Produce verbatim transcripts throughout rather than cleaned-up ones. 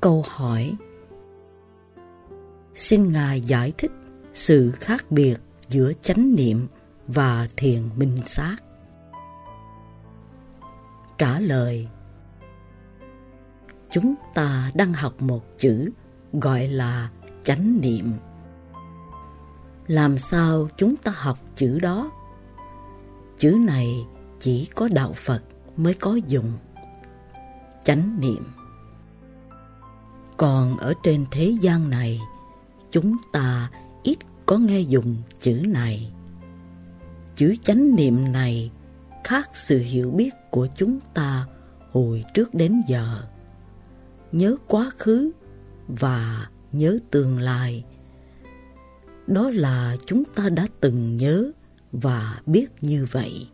Câu hỏi: xin Ngài giải thích sự khác biệt giữa chánh niệm và thiền minh sát. Trả lời: chúng ta đang học một chữ gọi là chánh niệm. Làm sao chúng ta học chữ đó? Chữ này chỉ có đạo Phật mới có dùng. Chánh niệm. Còn ở trên thế gian này, chúng ta ít có nghe dùng chữ này. Chữ chánh niệm này khác sự hiểu biết của chúng ta hồi trước đến giờ. Nhớ quá khứ và nhớ tương lai. Đó là chúng ta đã từng nhớ và biết như vậy.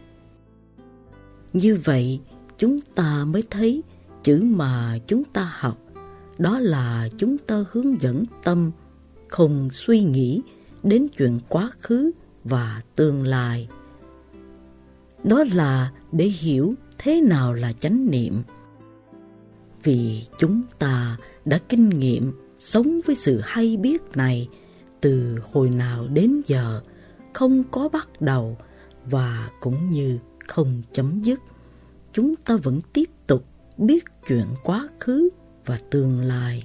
Như vậy, chúng ta mới thấy chữ mà chúng ta học, đó là chúng ta hướng dẫn tâm không suy nghĩ đến chuyện quá khứ và tương lai. Đó là để hiểu thế nào là chánh niệm. Vì chúng ta đã kinh nghiệm sống với sự hay biết này từ hồi nào đến giờ, không có bắt đầu và cũng như không chấm dứt. Chúng ta vẫn tiếp tục biết chuyện quá khứ và tương lai.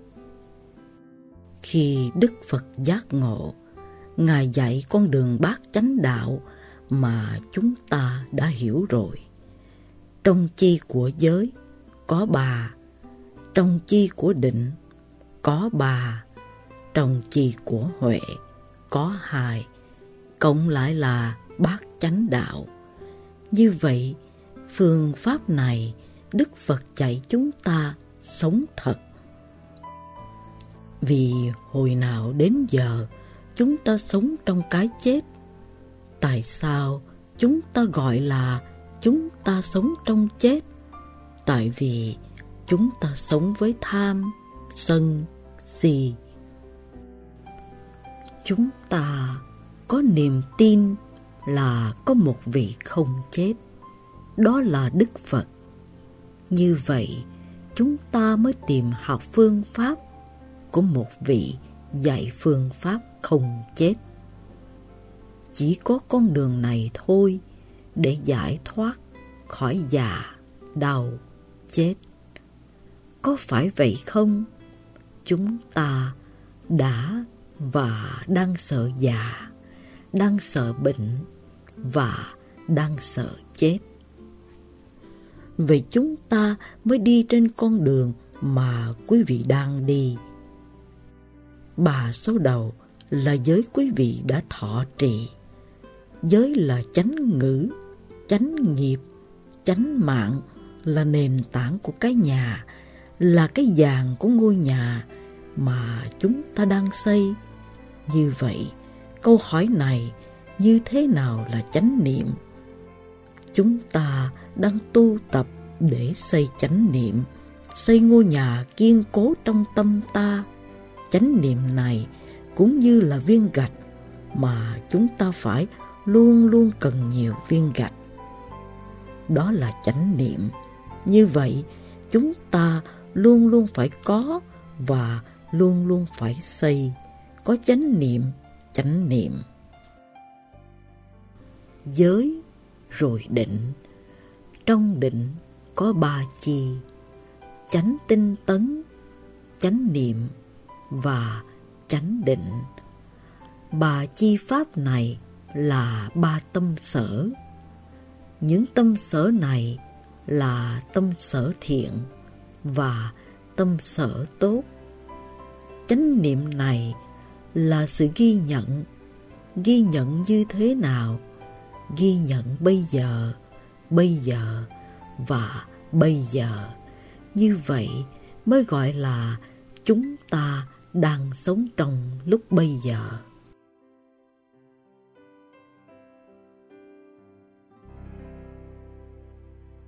Khi Đức Phật giác ngộ, Ngài dạy con đường bát chánh đạo mà chúng ta đã hiểu rồi. Trong chi của giới có ba, trong chi của định có ba, trong chi của huệ có hai, cộng lại là bát chánh đạo. Như vậy, phương pháp này Đức Phật dạy chúng ta sống thật. Vì hồi nào đến giờ chúng ta sống trong cái chết. Tại sao chúng ta gọi là chúng ta sống trong chết? Tại vì chúng ta sống với tham, sân, si. Chúng ta có niềm tin là có một vị không chết, đó là Đức Phật. Như vậy, chúng ta mới tìm học phương pháp của một vị dạy phương pháp không chết. Chỉ có con đường này thôi để giải thoát khỏi già, đau, chết. Có phải vậy không? Chúng ta đã và đang sợ già, đang sợ bệnh và đang sợ chết. Vậy chúng ta mới đi trên con đường mà quý vị đang đi. Ba số đầu là giới quý vị đã thọ trì. Giới là chánh ngữ, chánh nghiệp, chánh mạng, là nền tảng của cái nhà, là cái vàng của ngôi nhà mà chúng ta đang xây. Như vậy, câu hỏi này như thế nào là chánh niệm? Chúng ta đang tu tập để xây chánh niệm, xây ngôi nhà kiên cố trong tâm ta. Chánh niệm này cũng như là viên gạch mà chúng ta phải luôn luôn cần nhiều viên gạch. Đó là chánh niệm. Như vậy, chúng ta luôn luôn phải có và luôn luôn phải xây. Có chánh niệm, chánh niệm. Giới rồi định. Trong định có ba chi: chánh tinh tấn, chánh niệm và chánh định. Ba chi pháp này là ba tâm sở. Những tâm sở này là tâm sở thiện và tâm sở tốt. Chánh niệm này là sự ghi nhận. Ghi nhận như thế nào? Ghi nhận bây giờ, bây giờ và bây giờ. Như vậy mới gọi là chúng ta đang sống trong lúc bây giờ.